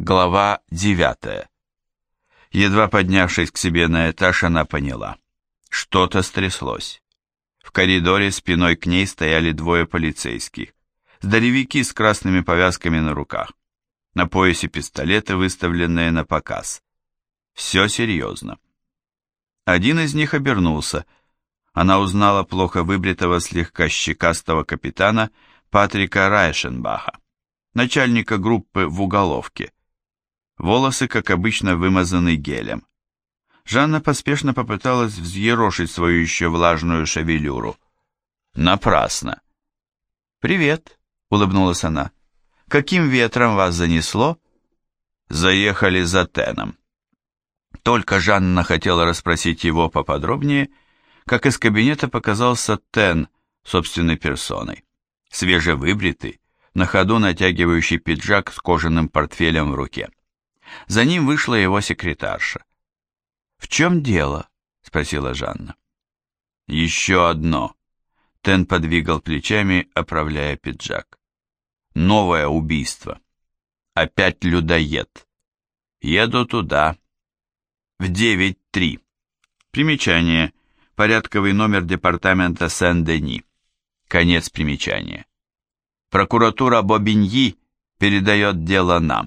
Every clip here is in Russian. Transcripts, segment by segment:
Глава 9. Едва поднявшись к себе на этаж, она поняла. Что-то стряслось. В коридоре спиной к ней стояли двое полицейских. Здоровяки с красными повязками на руках. На поясе пистолеты, выставленные на показ. Все серьезно. Один из них обернулся. Она узнала плохо выбритого, слегка щекастого капитана Патрика Райшенбаха, начальника группы в уголовке. Волосы, как обычно, вымазаны гелем. Жанна поспешно попыталась взъерошить свою еще влажную шевелюру. Напрасно. «Привет», — улыбнулась она. «Каким ветром вас занесло?» «Заехали за Теном». Только Жанна хотела расспросить его поподробнее, как из кабинета показался Тен собственной персоной, свежевыбритый, на ходу натягивающий пиджак с кожаным портфелем в руке. За ним вышла его секретарша. «В чем дело?» — спросила Жанна. «Еще одно». Тен подвигал плечами, оправляя пиджак. «Новое убийство. Опять людоед. Еду туда. В 9:03. Примечание. Порядковый номер департамента Сен-Дени. Конец примечания. Прокуратура Бобиньи передает дело нам».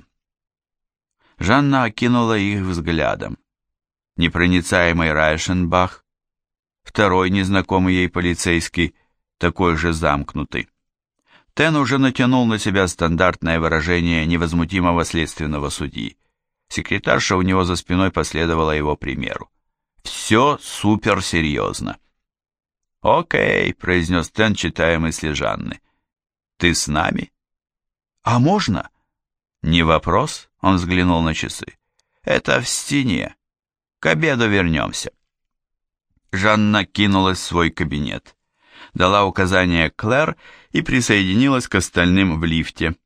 Жанна окинула их взглядом. Непроницаемый Райшенбах, второй незнакомый ей полицейский, такой же замкнутый. Тен уже натянул на себя стандартное выражение невозмутимого следственного судьи. Секретарша у него за спиной последовала его примеру. «Все суперсерьезно». «Окей», — произнес Тен, читая мысли Жанны. «Ты с нами?» «А можно?» «Не вопрос», — он взглянул на часы. «Это в стене. К обеду вернемся». Жанна кинулась в свой кабинет, дала указание Клэр и присоединилась к остальным в лифте.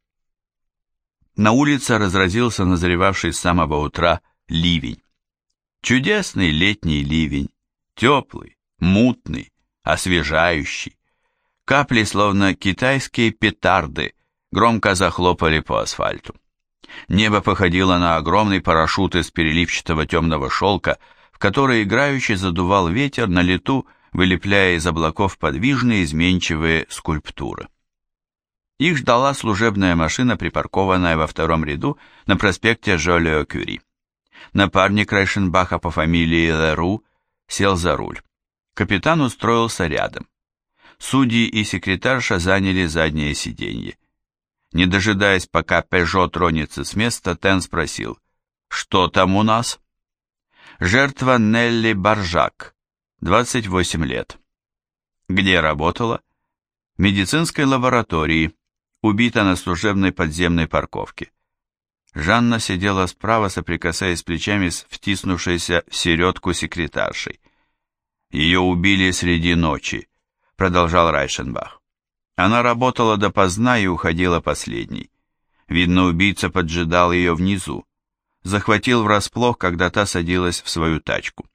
На улице разразился назревавший с самого утра ливень. Чудесный летний ливень, теплый, мутный, освежающий. Капли, словно китайские петарды, громко захлопали по асфальту. Небо походило на огромный парашют из переливчатого темного шелка, в который играючи задувал ветер на лету, вылепляя из облаков подвижные изменчивые скульптуры. Их ждала служебная машина, припаркованная во втором ряду на проспекте Жолио-Кюри. Напарник Райшенбаха по фамилии Леру сел за руль. Капитан устроился рядом. Судьи и секретарша заняли заднее сиденье. Не дожидаясь, пока Пежо тронется с места, Тен спросил: «Что там у нас?» «Жертва Нелли Баржак, 28 лет». «Где работала?» «В медицинской лаборатории. Убита на служебной подземной парковке». Жанна сидела справа, соприкасаясь плечами с втиснувшейся в середку секретаршей. «Ее убили среди ночи», — продолжал Райшенбах. Она работала допоздна и уходила последней. Видно, убийца поджидал ее внизу, захватил врасплох, когда та садилась в свою тачку.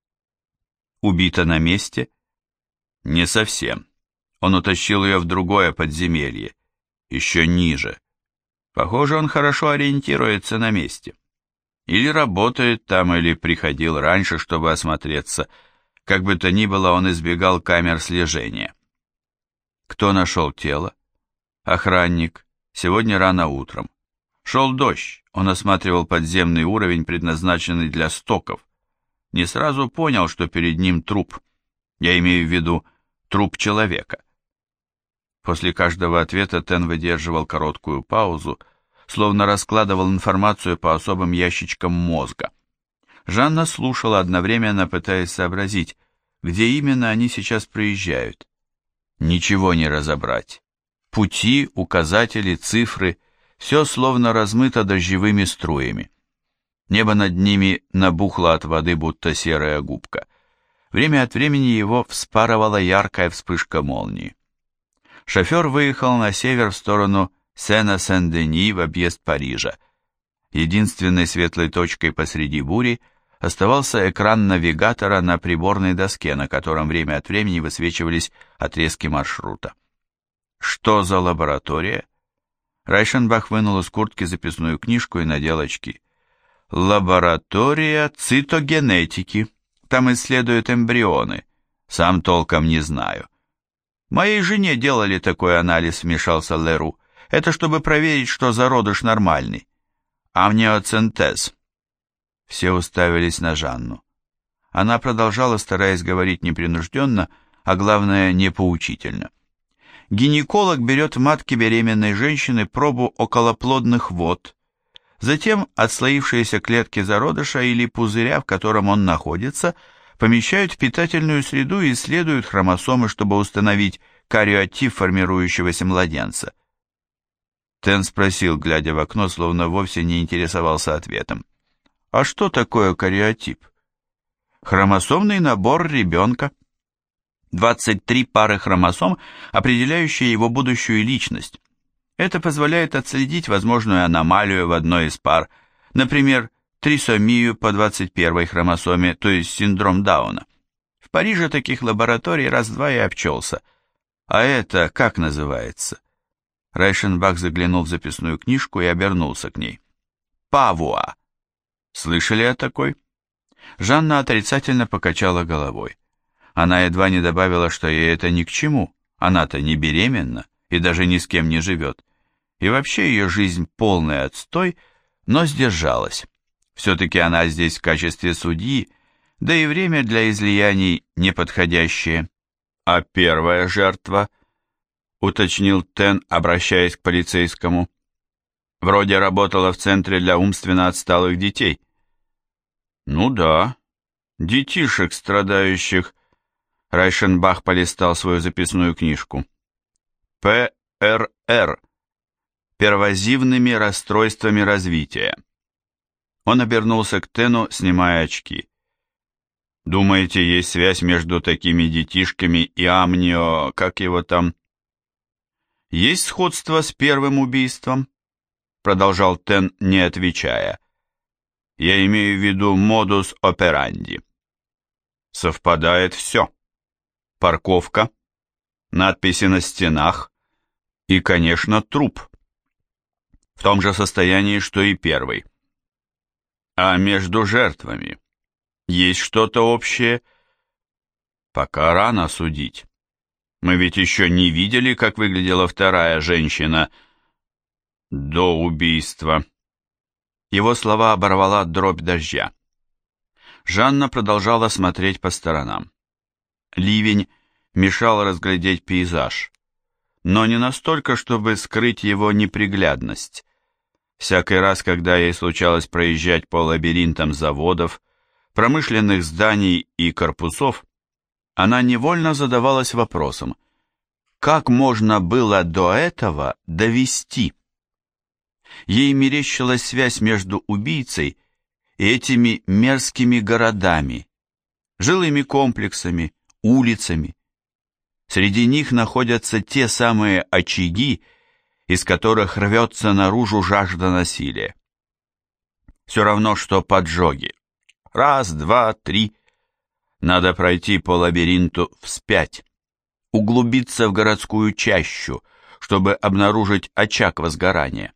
Убита на месте? Не совсем. Он утащил ее в другое подземелье, еще ниже. Похоже, он хорошо ориентируется на месте. Или работает там, или приходил раньше, чтобы осмотреться. Как бы то ни было, он избегал камер слежения. Кто нашел тело? Охранник. Сегодня рано утром. Шел дождь. Он осматривал подземный уровень, предназначенный для стоков. Не сразу понял, что перед ним труп. Я имею в виду труп человека. После каждого ответа Тен выдерживал короткую паузу, словно раскладывал информацию по особым ящичкам мозга. Жанна слушала, одновременно пытаясь сообразить, где именно они сейчас проезжают. Ничего не разобрать. Пути, указатели, цифры — все словно размыто дождевыми струями. Небо над ними набухло от воды, будто серая губка. Время от времени его вспарывала яркая вспышка молнии. Шофер выехал на север в сторону Сена-Сен-Дени в объезд Парижа. Единственной светлой точкой посреди бури оставался экран навигатора на приборной доске, на котором время от времени высвечивались отрезки маршрута. Что за лаборатория? Райшенбах вынул из куртки записную книжку и надел очки. «Лаборатория цитогенетики. Там исследуют эмбрионы. Сам толком не знаю». «Моей жене делали такой анализ», — вмешался Леру. «Это чтобы проверить, что зародыш нормальный. Амниоцентез». Все уставились на Жанну. Она продолжала, стараясь говорить непринужденно, а главное, не поучительно. Гинеколог берет в матке беременной женщины пробу околоплодных вод, затем отслоившиеся клетки зародыша или пузыря, в котором он находится, помещают в питательную среду и исследуют хромосомы, чтобы установить кариотип формирующегося младенца. Тен спросил, глядя в окно, словно вовсе не интересовался ответом. «А что такое кариотип?» «Хромосомный набор ребенка. 23 пары хромосом, определяющие его будущую личность. Это позволяет отследить возможную аномалию в одной из пар, например, трисомию по 21 хромосоме, то есть синдром Дауна. В Париже таких лабораторий раз-два и обчелся. А это как называется?» Райшенбах заглянул в записную книжку и обернулся к ней. «Павуа. Слышали о такой?» Жанна отрицательно покачала головой. Она едва не добавила, что ей это ни к чему. Она-то не беременна и даже ни с кем не живет. И вообще ее жизнь полный отстой, но сдержалась. Все-таки она здесь в качестве судьи, да и время для излияний неподходящее. «А первая жертва?» — уточнил Тен, обращаясь к полицейскому. «Вроде работала в центре для умственно отсталых детей». «Ну да, детишек, страдающих...» Райшенбах полистал свою записную книжку. ПРР. Первозивными расстройствами развития. Он обернулся к Тену, снимая очки. «Думаете, есть связь между такими детишками и амнио... как его там?» «Есть сходство с первым убийством?» Продолжал Тен, не отвечая. «Я имею в виду модус операнди. Совпадает все. Парковка, надписи на стенах и, конечно, труп. В том же состоянии, что и первый. А между жертвами есть что-то общее? Пока рано судить. Мы ведь еще не видели, как выглядела вторая женщина до убийства». Его слова оборвала дробь дождя. Жанна продолжала смотреть по сторонам. Ливень мешал разглядеть пейзаж, но не настолько, чтобы скрыть его неприглядность. Всякий раз, когда ей случалось проезжать по лабиринтам заводов, промышленных зданий и корпусов, она невольно задавалась вопросом, как можно было до этого довести? Ей мерещилась связь между убийцей и этими мерзкими городами, жилыми комплексами, улицами. Среди них находятся те самые очаги, из которых рвется наружу жажда насилия. Все равно, что поджоги. Раз, два, три. Надо пройти по лабиринту вспять, углубиться в городскую чащу, чтобы обнаружить очаг возгорания.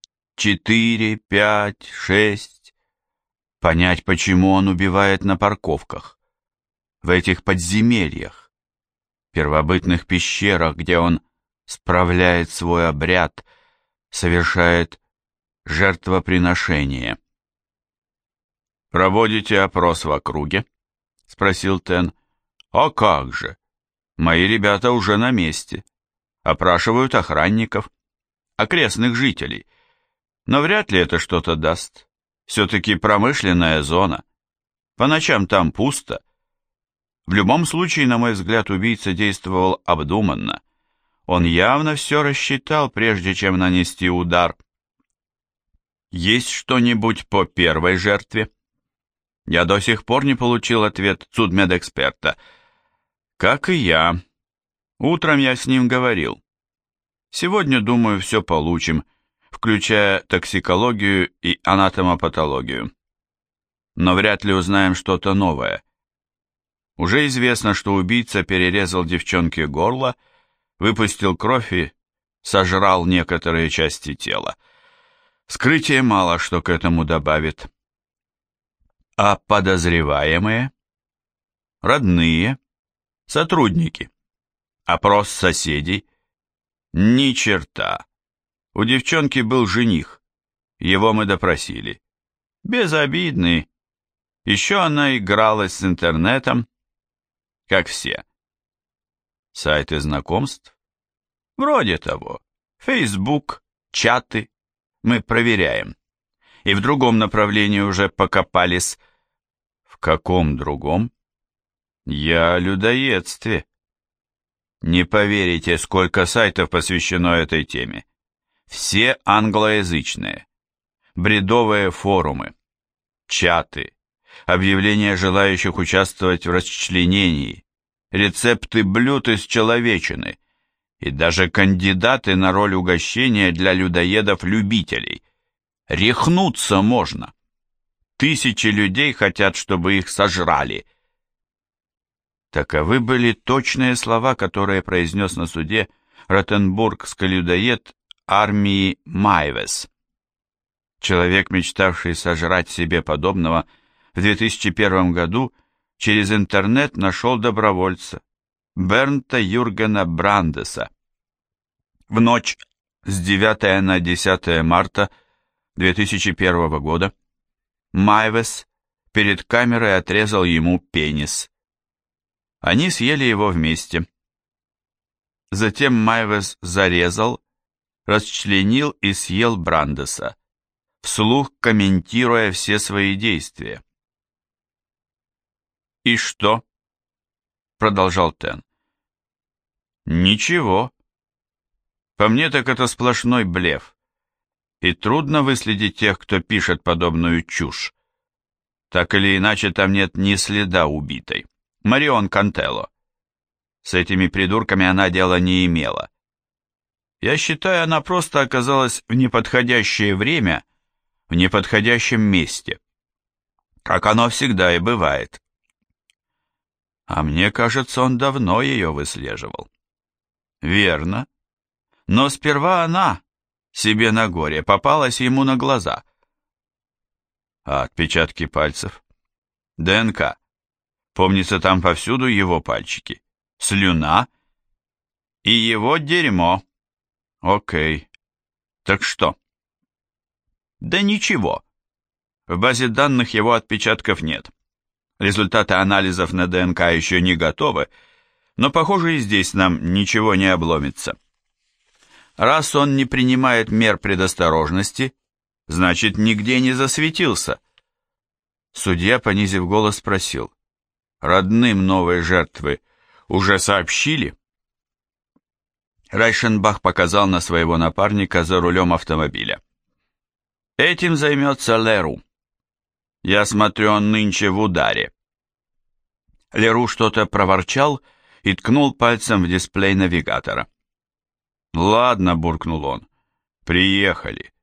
4, 5, 6. Понять, почему он убивает на парковках, в этих подземельях, первобытных пещерах, где он справляет свой обряд, совершает жертвоприношение. «Проводите опрос в округе?» — спросил Тен. «А как же? Мои ребята уже на месте. Опрашивают охранников, окрестных жителей. Но вряд ли это что-то даст. Все-таки промышленная зона. По ночам там пусто. В любом случае, на мой взгляд, убийца действовал обдуманно. Он явно все рассчитал, прежде чем нанести удар. Есть что-нибудь по первой жертве?» Я до сих пор не получил ответ судмедэксперта. Как и я. Утром я с ним говорил. Сегодня, думаю, все получим, включая токсикологию и анатомопатологию. Но вряд ли узнаем что-то новое. Уже известно, что убийца перерезал девчонке горло, выпустил кровь и сожрал некоторые части тела. Вскрытие мало что к этому добавит. А подозреваемые? Родные? Сотрудники? Опрос соседей? Ни черта. У девчонки был жених. Его мы допросили. Безобидный. Еще она игралась с интернетом, как все. Сайты знакомств? Вроде того. Facebook, чаты. Мы проверяем. И в другом направлении уже покопались. В каком другом? Я о людоедстве. Не поверите, сколько сайтов посвящено этой теме. Все англоязычные. Бредовые форумы, чаты, объявления желающих участвовать в расчленении, рецепты блюд из человечины и даже кандидаты на роль угощения для людоедов-любителей. Рехнуться можно. Тысячи людей хотят, чтобы их сожрали. Таковы были точные слова, которые произнес на суде ротенбургский людоед армии Майвес. Человек, мечтавший сожрать себе подобного, в 2001 году через интернет нашел добровольца, Бернта Юргена Брандеса. В ночь с 9 на 10 марта 2001 года Майвес перед камерой отрезал ему пенис. Они съели его вместе. Затем Майвес зарезал, расчленил и съел Брандеса, вслух комментируя все свои действия. «И что?» — продолжал Тен. «Ничего. По мне так это сплошной блеф, и трудно выследить тех, кто пишет подобную чушь. Так или иначе, там нет ни следа убитой. Марион Кантелло. С этими придурками она дела не имела. Я считаю, она просто оказалась в неподходящее время, в неподходящем месте. Как оно всегда и бывает. А мне кажется, он давно ее выслеживал. Верно. Но сперва она, себе на горе, попалась ему на глаза. А отпечатки пальцев? ДНК. Помнится, там повсюду его пальчики. Слюна и его дерьмо. Окей. Так что? Да ничего. В базе данных его отпечатков нет. Результаты анализов на ДНК еще не готовы, но, похоже, и здесь нам ничего не обломится. Раз он не принимает мер предосторожности, значит, нигде не засветился. Судья, понизив голос, спросил: родным новой жертвы уже сообщили? Райшенбах показал на своего напарника за рулем автомобиля. Этим займется Леру. Я смотрю, он нынче в ударе. Леру что-то проворчал и ткнул пальцем в дисплей навигатора. «Ладно», — буркнул он, — «приехали».